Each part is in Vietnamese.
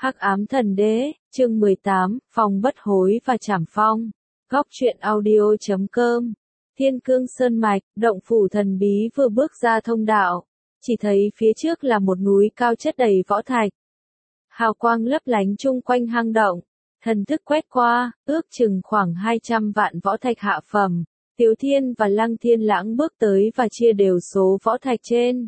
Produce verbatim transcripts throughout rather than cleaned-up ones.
Hắc ám thần đế, chương mười tám, Phong bất hối và trảm phong. Góc truyện audio chấm com. Thiên Cương Sơn Mạch, động phủ thần bí vừa bước ra thông đạo. Chỉ thấy phía trước là một núi cao chất đầy võ thạch. Hào quang lấp lánh chung quanh hang động. Thần thức quét qua, ước chừng khoảng hai trăm vạn võ thạch hạ phẩm. Tiếu Thiên và Lăng Thiên Lãng bước tới và chia đều số võ thạch trên.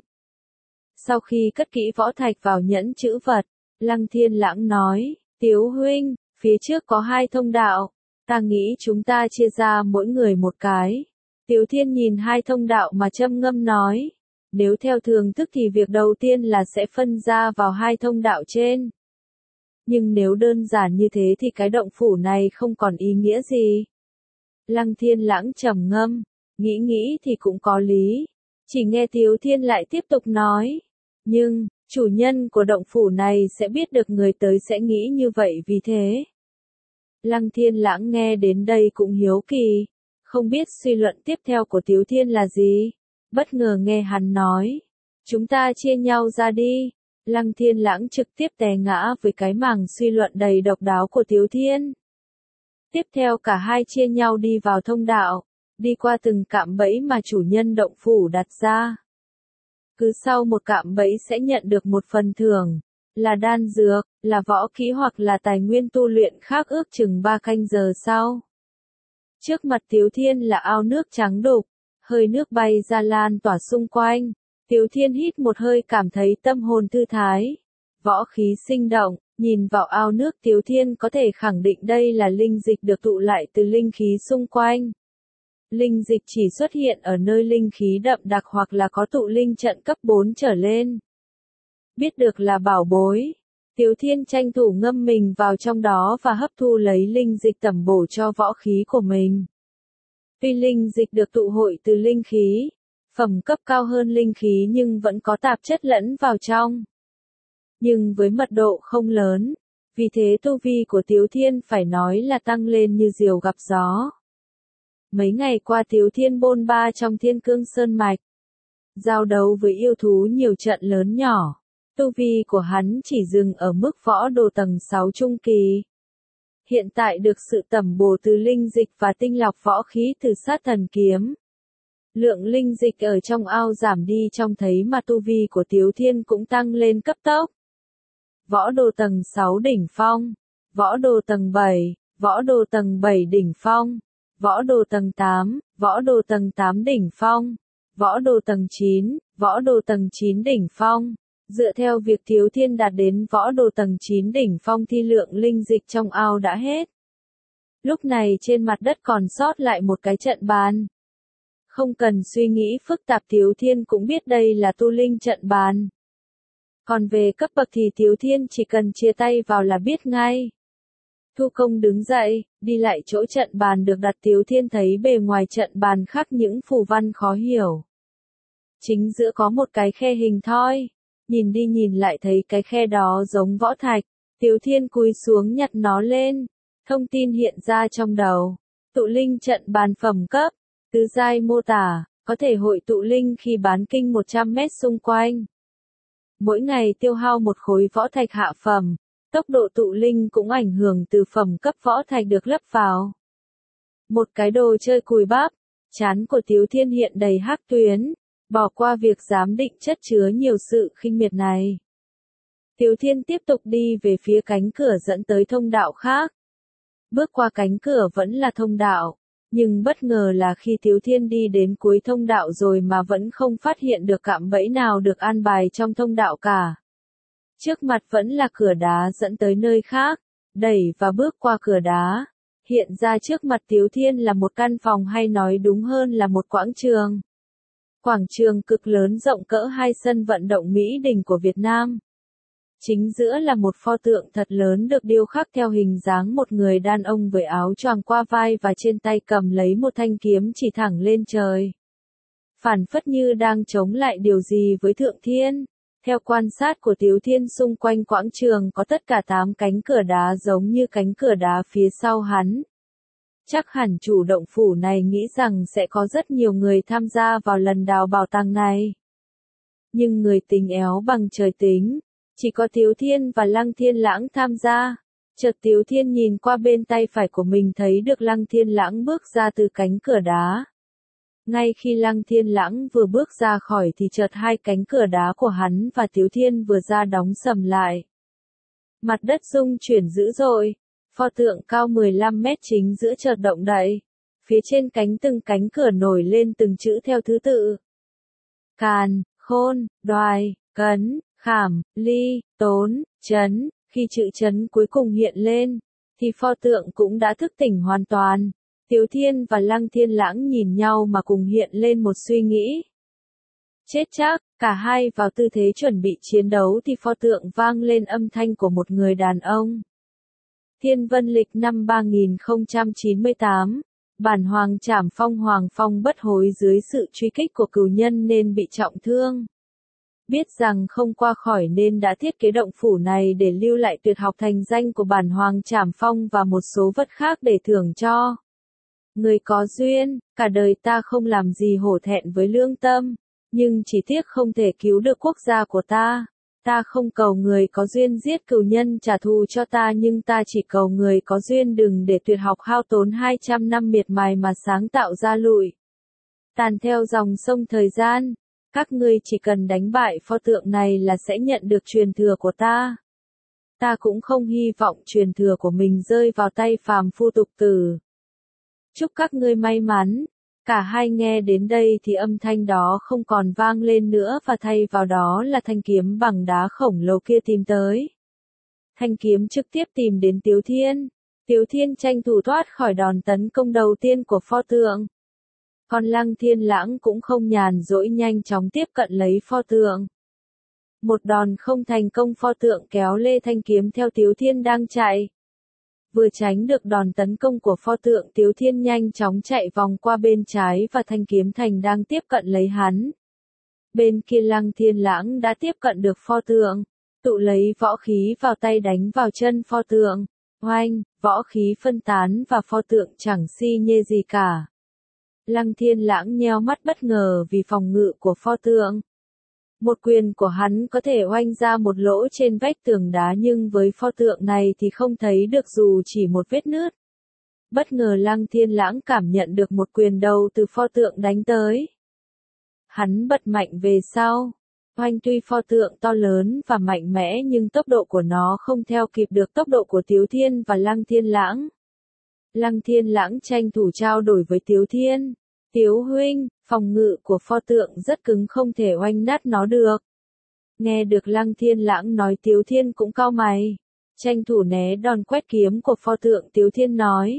Sau khi cất kỹ võ thạch vào nhẫn chữ vật, Lăng Thiên Lãng nói, Tiếu huynh, phía trước có hai thông đạo, ta nghĩ chúng ta chia ra mỗi người một cái. Tiếu Thiên nhìn hai thông đạo mà châm ngâm nói, nếu theo thường thức thì việc đầu tiên là sẽ phân ra vào hai thông đạo trên. Nhưng nếu đơn giản như thế thì cái động phủ này không còn ý nghĩa gì. Lăng Thiên Lãng trầm ngâm, nghĩ nghĩ thì cũng có lý. Chỉ nghe Tiếu Thiên lại tiếp tục nói, nhưng, chủ nhân của động phủ này sẽ biết được người tới sẽ nghĩ như vậy vì thế. Lăng Thiên Lãng nghe đến đây cũng hiếu kỳ, không biết suy luận tiếp theo của Tiếu Thiên là gì. Bất ngờ nghe hắn nói, chúng ta chia nhau ra đi. Lăng Thiên Lãng trực tiếp té ngã với cái màng suy luận đầy độc đáo của Tiếu Thiên. Tiếp theo cả hai chia nhau đi vào thông đạo, đi qua từng cạm bẫy mà chủ nhân động phủ đặt ra. Cứ sau một cạm bẫy sẽ nhận được một phần thưởng, là đan dược, là võ kỹ hoặc là tài nguyên tu luyện khác ước chừng ba canh giờ sau. Trước mặt Tiếu Thiên là ao nước trắng đục, hơi nước bay ra lan tỏa xung quanh. Tiếu Thiên hít một hơi cảm thấy tâm hồn thư thái, võ khí sinh động, nhìn vào ao nước Tiếu Thiên có thể khẳng định đây là linh dịch được tụ lại từ linh khí xung quanh. Linh dịch chỉ xuất hiện ở nơi linh khí đậm đặc hoặc là có tụ linh trận cấp bốn trở lên. Biết được là bảo bối, Tiếu Thiên tranh thủ ngâm mình vào trong đó và hấp thu lấy linh dịch tẩm bổ cho võ khí của mình. Tuy linh dịch được tụ hội từ linh khí, phẩm cấp cao hơn linh khí nhưng vẫn có tạp chất lẫn vào trong. Nhưng với mật độ không lớn, vì thế tu vi của Tiếu Thiên phải nói là tăng lên như diều gặp gió. Mấy ngày qua Tiếu Thiên bôn ba trong Thiên Cương Sơn Mạch, giao đấu với yêu thú nhiều trận lớn nhỏ, tu vi của hắn chỉ dừng ở mức võ đồ tầng sáu trung kỳ. Hiện tại được sự tẩm bổ từ linh dịch và tinh lọc võ khí từ sát thần kiếm. Lượng linh dịch ở trong ao giảm đi trông thấy mà tu vi của Tiếu Thiên cũng tăng lên cấp tốc. Võ đồ tầng sáu đỉnh phong, võ đồ tầng bảy, võ đồ tầng bảy đỉnh phong, võ đồ tầng tám, võ đồ tầng tám đỉnh phong, võ đồ tầng chín, võ đồ tầng chín đỉnh phong. Dựa theo việc Tiếu Thiên đạt đến võ đồ tầng chín đỉnh phong thì lượng linh dịch trong ao đã hết. Lúc này trên mặt đất còn sót lại một cái trận bàn. Không cần suy nghĩ phức tạp Tiếu Thiên cũng biết đây là tu linh trận bàn. Còn về cấp bậc thì Tiếu Thiên chỉ cần chia tay vào là biết ngay. Thu Công đứng dậy, đi lại chỗ trận bàn được đặt. Tiếu Thiên thấy bề ngoài trận bàn khắc những phù văn khó hiểu. Chính giữa có một cái khe hình thoi, nhìn đi nhìn lại thấy cái khe đó giống võ thạch. Tiếu Thiên cúi xuống nhặt nó lên, thông tin hiện ra trong đầu. Tụ linh trận bàn phẩm cấp, tứ giai mô tả, có thể hội tụ linh khi bán kinh một trăm mét xung quanh. Mỗi ngày tiêu hao một khối võ thạch hạ phẩm, tốc độ tụ linh cũng ảnh hưởng từ phẩm cấp võ thạch được lấp vào. Một cái đồ chơi cùi bắp, trán của Tiếu Thiên hiện đầy hắc tuyến, bỏ qua việc giám định chất chứa nhiều sự khinh miệt này. Tiếu Thiên tiếp tục đi về phía cánh cửa dẫn tới thông đạo khác. Bước qua cánh cửa vẫn là thông đạo, nhưng bất ngờ là khi Tiếu Thiên đi đến cuối thông đạo rồi mà vẫn không phát hiện được cạm bẫy nào được an bài trong thông đạo cả. Trước mặt vẫn là cửa đá dẫn tới nơi khác, đẩy và bước qua cửa đá. Hiện ra trước mặt Tiếu Thiên là một căn phòng hay nói đúng hơn là một quảng trường. Quảng trường cực lớn rộng cỡ hai sân vận động Mỹ Đình của Việt Nam. Chính giữa là một pho tượng thật lớn được điêu khắc theo hình dáng một người đàn ông với áo choàng qua vai và trên tay cầm lấy một thanh kiếm chỉ thẳng lên trời. Phản phất như đang chống lại điều gì với Thượng Thiên. Theo quan sát của Tiếu Thiên xung quanh quảng trường có tất cả tám cánh cửa đá giống như cánh cửa đá phía sau hắn. Chắc hẳn chủ động phủ này nghĩ rằng sẽ có rất nhiều người tham gia vào lần đào bảo tàng này. Nhưng người tính éo bằng trời tính, Chỉ có Tiếu Thiên và Lăng Thiên Lãng tham gia. Chợt Tiếu Thiên nhìn qua bên tay phải của mình thấy được Lăng Thiên Lãng bước ra từ cánh cửa đá. Ngay khi Lăng Thiên Lãng vừa bước ra khỏi thì chợt hai cánh cửa đá của hắn và Tiếu Thiên vừa ra đóng sầm lại. Mặt đất rung chuyển dữ dội. Pho tượng cao mười lăm mét chính giữa chợt động đậy. Phía trên cánh từng cánh cửa nổi lên từng chữ theo thứ tự. Càn, Khôn, Đoài, Cấn, Khảm, Ly, Tốn, Trấn. Khi chữ Trấn cuối cùng hiện lên, thì pho tượng cũng đã thức tỉnh hoàn toàn. Tiếu Thiên và Lăng Thiên Lãng nhìn nhau mà cùng hiện lên một suy nghĩ. Chết chắc, cả hai vào tư thế chuẩn bị chiến đấu thì pho tượng vang lên âm thanh của một người đàn ông. Thiên Vân Lịch năm ba nghìn không trăm chín mươi tám, bản Hoàng Trảm Phong Hoàng Phong bất hối dưới sự truy kích của cửu nhân nên bị trọng thương. Biết rằng không qua khỏi nên đã thiết kế động phủ này để lưu lại tuyệt học thành danh của bản Hoàng Trảm Phong và một số vật khác để thưởng cho người có duyên. Cả đời ta không làm gì hổ thẹn với lương tâm, nhưng chỉ tiếc không thể cứu được quốc gia của ta. Ta không cầu người có duyên giết cửu nhân trả thù cho ta, nhưng ta chỉ cầu người có duyên đừng để tuyệt học hao tốn hai trăm năm miệt mài mà sáng tạo ra lụi tàn theo dòng sông thời gian. Các ngươi chỉ cần đánh bại pho tượng này là sẽ nhận được truyền thừa của ta. Ta cũng không hy vọng truyền thừa của mình rơi vào tay phàm phu tục tử. Chúc các ngươi may mắn. Cả hai nghe đến đây thì âm thanh đó không còn vang lên nữa và thay vào đó là thanh kiếm bằng đá khổng lồ kia tìm tới. Thanh kiếm trực tiếp tìm đến Tiếu Thiên. Tiếu Thiên tranh thủ thoát khỏi đòn tấn công đầu tiên của pho tượng. Còn Lăng Thiên Lãng cũng không nhàn rỗi nhanh chóng tiếp cận lấy pho tượng. Một đòn không thành công, pho tượng kéo lê thanh kiếm theo Tiếu Thiên đang chạy. Vừa tránh được đòn tấn công của pho tượng, Tiếu Thiên nhanh chóng chạy vòng qua bên trái và thanh kiếm thành đang tiếp cận lấy hắn. Bên kia Lăng Thiên Lãng đã tiếp cận được pho tượng, tụ lấy võ khí vào tay đánh vào chân pho tượng. Oanh, võ khí phân tán và pho tượng chẳng si nhê gì cả. Lăng Thiên Lãng nheo mắt bất ngờ vì phòng ngự của pho tượng. Một quyền của hắn có thể oanh ra một lỗ trên vách tường đá, nhưng với pho tượng này thì không thấy được dù chỉ một vết nứt. Bất ngờ Lăng Thiên Lãng cảm nhận được một quyền đầu từ pho tượng đánh tới. Hắn bật mạnh về sau. Oanh, tuy pho tượng to lớn và mạnh mẽ nhưng tốc độ của nó không theo kịp được tốc độ của Tiếu Thiên và Lăng Thiên Lãng. Lăng Thiên Lãng tranh thủ trao đổi với Tiếu Thiên. Tiếu huynh, phòng ngự của pho tượng rất cứng, không thể oanh nát nó được. Nghe được Lăng Thiên Lãng nói, Tiếu Thiên cũng cau mày. Tranh thủ né đòn quét kiếm của pho tượng, Tiếu Thiên nói.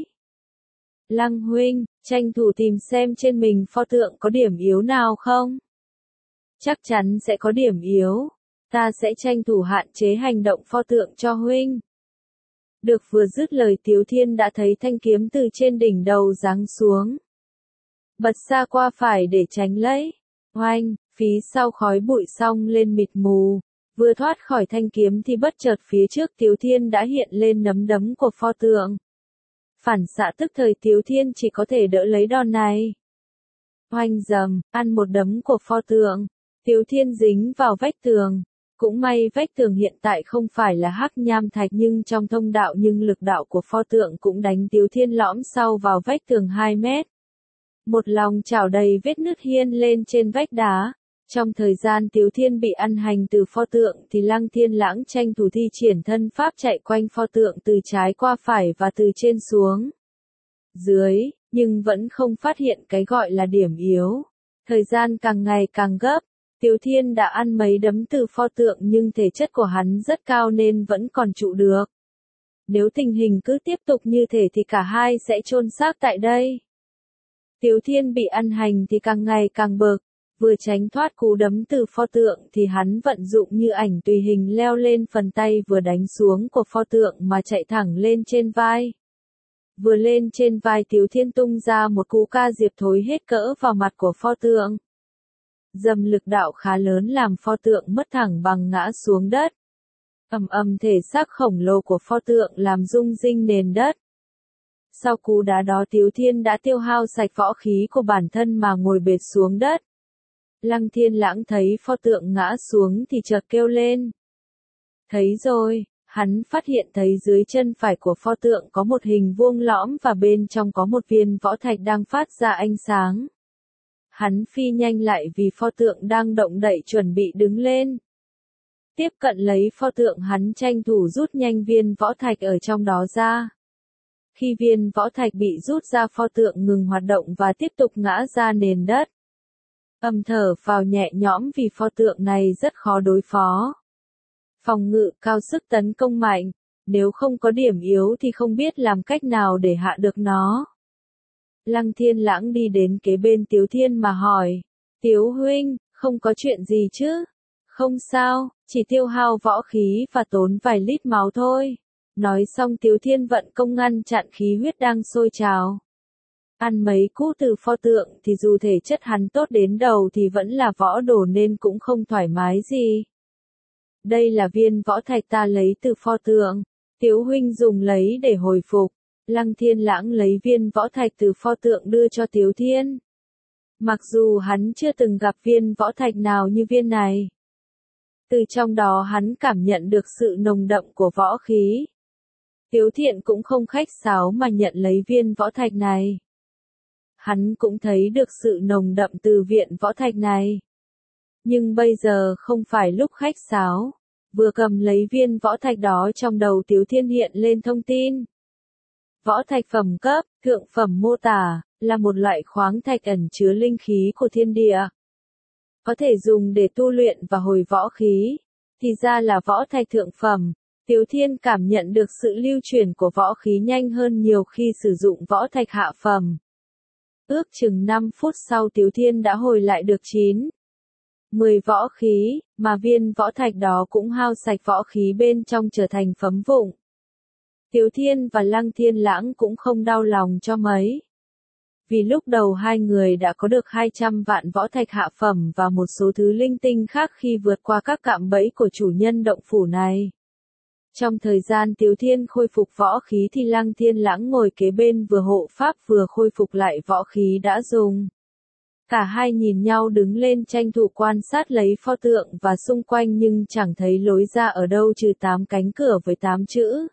Lăng huynh, tranh thủ tìm xem trên mình pho tượng có điểm yếu nào không? Chắc chắn sẽ có điểm yếu. Ta sẽ tranh thủ hạn chế hành động pho tượng cho huynh. Được, vừa dứt lời Tiếu Thiên đã thấy thanh kiếm từ trên đỉnh đầu giáng xuống. Bật xa qua phải để tránh lấy. Oanh, phía sau khói bụi xông lên mịt mù. Vừa thoát khỏi thanh kiếm thì bất chợt phía trước Tiếu Thiên đã hiện lên nắm đấm của pho tượng. Phản xạ tức thời Tiếu Thiên chỉ có thể đỡ lấy đòn này. Oanh dầm, ăn một đấm của pho tượng. Tiếu Thiên dính vào vách tường. Cũng may vách tường hiện tại không phải là hắc nham thạch nhưng trong thông đạo, nhưng lực đạo của pho tượng cũng đánh Tiếu Thiên lõm sau vào vách tường hai mét. Một lòng chảo đầy vết nứt hiên lên trên vách đá. Trong thời gian Tiếu Thiên bị ăn hành từ pho tượng thì Lăng Thiên Lãng tranh thủ thi triển thân pháp chạy quanh pho tượng từ trái qua phải và từ trên xuống dưới, nhưng vẫn không phát hiện cái gọi là điểm yếu. Thời gian càng ngày càng gấp. Tiếu Thiên đã ăn mấy đấm từ pho tượng nhưng thể chất của hắn rất cao nên vẫn còn trụ được. Nếu tình hình cứ tiếp tục như thế thì cả hai sẽ chôn xác tại đây. Tiếu Thiên bị ăn hành thì càng ngày càng bực. Vừa tránh thoát cú đấm từ pho tượng thì hắn vận dụng như ảnh tùy hình leo lên phần tay vừa đánh xuống của pho tượng mà chạy thẳng lên trên vai. Vừa lên trên vai Tiếu Thiên tung ra một cú ca diệp thối hết cỡ vào mặt của pho tượng. Dầm, lực đạo khá lớn làm pho tượng mất thẳng bằng ngã xuống đất. Ầm ầm, thể xác khổng lồ của pho tượng làm rung rinh nền đất. Sau cú đá đó Tiếu Thiên đã tiêu hao sạch võ khí của bản thân mà ngồi bệt xuống đất. Lăng Thiên Lãng thấy pho tượng ngã xuống thì chợt kêu lên. Thấy rồi, hắn phát hiện thấy dưới chân phải của pho tượng có một hình vuông lõm và bên trong có một viên võ thạch đang phát ra ánh sáng. Hắn phi nhanh lại vì pho tượng đang động đậy chuẩn bị đứng lên. Tiếp cận lấy pho tượng, hắn tranh thủ rút nhanh viên võ thạch ở trong đó ra. Khi viên võ thạch bị rút ra, pho tượng ngừng hoạt động và tiếp tục ngã ra nền đất. Âm thở vào nhẹ nhõm vì pho tượng này rất khó đối phó. Phòng ngự cao, sức tấn công mạnh, nếu không có điểm yếu thì không biết làm cách nào để hạ được nó. Lăng Thiên Lãng đi đến kế bên Tiếu Thiên mà hỏi, Tiếu huynh, không có chuyện gì chứ? Không sao, chỉ tiêu hao võ khí và tốn vài lít máu thôi. Nói xong Tiếu Thiên vận công ngăn chặn khí huyết đang sôi trào. Ăn mấy cú từ pho tượng thì dù thể chất hắn tốt đến đầu thì vẫn là võ đồ nên cũng không thoải mái gì. Đây là viên võ thạch ta lấy từ pho tượng. Tiếu huynh dùng lấy để hồi phục. Lăng Thiên Lãng lấy viên võ thạch từ pho tượng đưa cho Tiếu Thiên. Mặc dù hắn chưa từng gặp viên võ thạch nào như viên này. Từ trong đó hắn cảm nhận được sự nồng đậm của võ khí. Tiếu Thiện cũng không khách sáo mà nhận lấy viên võ thạch này. Hắn cũng thấy được sự nồng đậm từ viện võ thạch này. Nhưng bây giờ không phải lúc khách sáo. Vừa cầm lấy viên võ thạch đó, trong đầu Tiếu Thiên hiện lên thông tin. Võ thạch phẩm cấp, thượng phẩm mô tả, là một loại khoáng thạch ẩn chứa linh khí của thiên địa. Có thể dùng để tu luyện và hồi võ khí. Thì ra là võ thạch thượng phẩm. Tiếu Thiên cảm nhận được sự lưu chuyển của võ khí nhanh hơn nhiều khi sử dụng võ thạch hạ phẩm. Ước chừng năm phút sau Tiếu Thiên đã hồi lại được chín, mười võ khí, mà viên võ thạch đó cũng hao sạch võ khí bên trong trở thành phấm vụn. Tiếu Thiên và Lăng Thiên Lãng cũng không đau lòng cho mấy. Vì lúc đầu hai người đã có được hai trăm vạn võ thạch hạ phẩm và một số thứ linh tinh khác khi vượt qua các cạm bẫy của chủ nhân động phủ này. Trong thời gian Tiếu Thiên khôi phục võ khí thì Lăng Thiên Lãng ngồi kế bên vừa hộ pháp vừa khôi phục lại võ khí đã dùng. Cả hai nhìn nhau đứng lên tranh thủ quan sát lấy pho tượng và xung quanh nhưng chẳng thấy lối ra ở đâu trừ tám cánh cửa với tám chữ.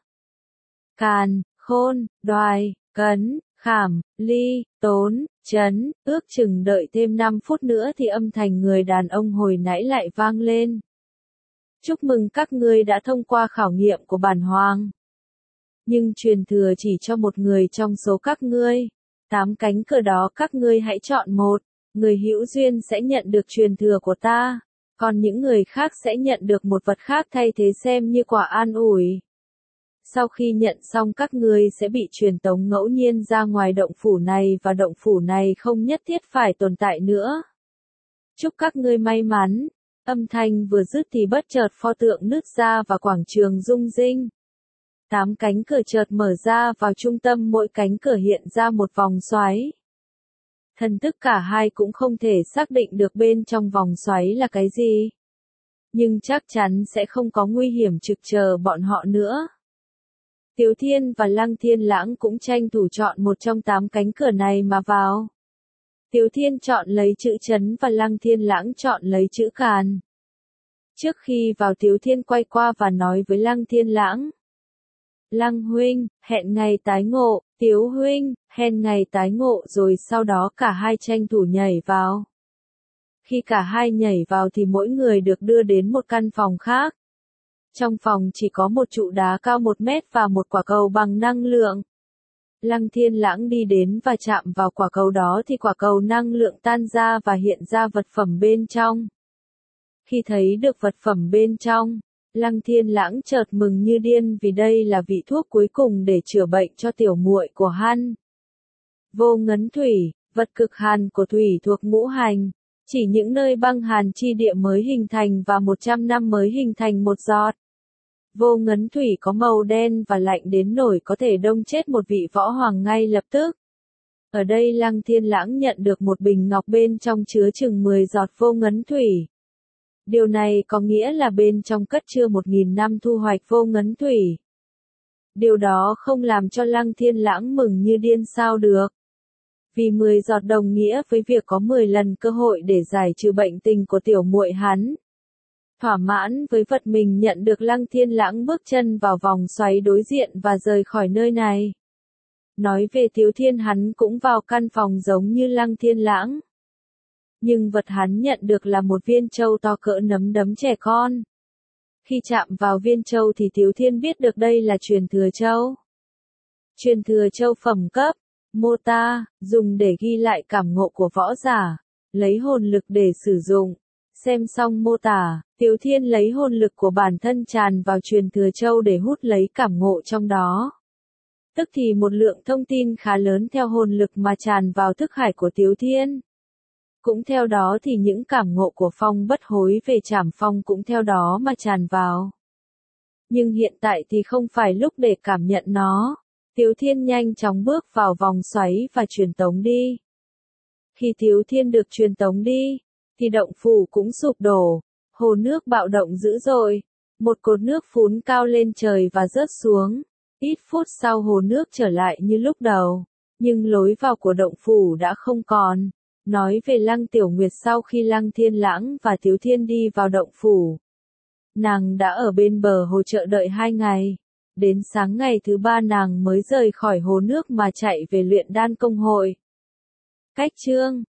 Càn, khôn, đoài, cấn, khảm, ly, tốn, chấn. Ước chừng đợi thêm năm phút nữa thì âm thanh người đàn ông hồi nãy lại vang lên. Chúc mừng các ngươi đã thông qua khảo nghiệm của bản hoàng. Nhưng truyền thừa chỉ cho một người trong số các ngươi. Tám cánh cửa đó các ngươi hãy chọn một. Người hữu duyên sẽ nhận được truyền thừa của ta. Còn những người khác sẽ nhận được một vật khác thay thế xem như quả an ủi. Sau khi nhận xong các ngươi sẽ bị truyền tống ngẫu nhiên ra ngoài động phủ này và động phủ này không nhất thiết phải tồn tại nữa. Chúc các ngươi may mắn. Âm thanh vừa dứt thì bất chợt pho tượng nứt ra và quảng trường rung rinh. Tám cánh cửa chợt mở ra, vào trung tâm mỗi cánh cửa hiện ra một vòng xoáy. Thần thức cả hai cũng không thể xác định được bên trong vòng xoáy là cái gì. Nhưng chắc chắn sẽ không có nguy hiểm trực chờ bọn họ nữa. Tiếu Thiên và Lăng Thiên Lãng cũng tranh thủ chọn một trong tám cánh cửa này mà vào. Tiếu Thiên chọn lấy chữ chấn và Lăng Thiên Lãng chọn lấy chữ càn. Trước khi vào Tiếu Thiên quay qua và nói với Lăng Thiên Lãng. Lăng huynh, hẹn ngày tái ngộ. Tiếu huynh, hẹn ngày tái ngộ. Rồi sau đó cả hai tranh thủ nhảy vào. Khi cả hai nhảy vào thì mỗi người được đưa đến một căn phòng khác. Trong phòng chỉ có một trụ đá cao một mét và một quả cầu bằng năng lượng. Lăng Thiên Lãng đi đến và chạm vào quả cầu đó thì quả cầu năng lượng tan ra và hiện ra vật phẩm bên trong. Khi thấy được vật phẩm bên trong, Lăng Thiên Lãng chợt mừng như điên vì đây là vị thuốc cuối cùng để chữa bệnh cho tiểu muội của hắn. Vô ngấn thủy, vật cực hàn của thủy thuộc ngũ hành, chỉ những nơi băng hàn chi địa mới hình thành và một trăm năm mới hình thành một giọt. Vô ngấn thủy có màu đen và lạnh đến nỗi có thể đông chết một vị võ hoàng ngay lập tức. Ở đây Lăng Thiên Lãng nhận được một bình ngọc bên trong chứa chừng mười giọt vô ngấn thủy. Điều này có nghĩa là bên trong cất chứa một nghìn năm thu hoạch vô ngấn thủy. Điều đó không làm cho Lăng Thiên Lãng mừng như điên sao được. Vì mười giọt đồng nghĩa với việc có mười lần cơ hội để giải trừ bệnh tình của tiểu muội hắn. Thỏa mãn với vật mình nhận được, Lăng Thiên Lãng bước chân vào vòng xoáy đối diện và rời khỏi nơi này. Nói về Tiếu Thiên, hắn cũng vào căn phòng giống như Lăng Thiên Lãng. Nhưng vật hắn nhận được là một viên châu to cỡ nắm đấm trẻ con. Khi chạm vào viên châu thì Tiếu Thiên biết được đây là truyền thừa châu. Truyền thừa châu phẩm cấp, mô tả, dùng để ghi lại cảm ngộ của võ giả, lấy hồn lực để sử dụng. Xem xong mô tả, Tiếu Thiên lấy hồn lực của bản thân tràn vào truyền thừa châu để hút lấy cảm ngộ trong đó. Tức thì một lượng thông tin khá lớn theo hồn lực mà tràn vào thức hải của Tiếu Thiên. Cũng theo đó thì những cảm ngộ của Phong Bất Hối về Trảm Phong cũng theo đó mà tràn vào. Nhưng hiện tại thì không phải lúc để cảm nhận nó. Tiếu Thiên nhanh chóng bước vào vòng xoáy và truyền tống đi. Khi Tiếu Thiên được truyền tống đi, thì động phủ cũng sụp đổ, hồ nước bạo động dữ dội, một cột nước phún cao lên trời và rớt xuống. Ít phút sau hồ nước trở lại như lúc đầu, nhưng lối vào của động phủ đã không còn. Nói về Lăng Tiểu Nguyệt, sau khi Lăng Thiên Lãng và Tiếu Thiên đi vào động phủ, nàng đã ở bên bờ hồ chờ đợi hai ngày. Đến sáng ngày thứ ba nàng mới rời khỏi hồ nước mà chạy về luyện đan công hội. Cách chương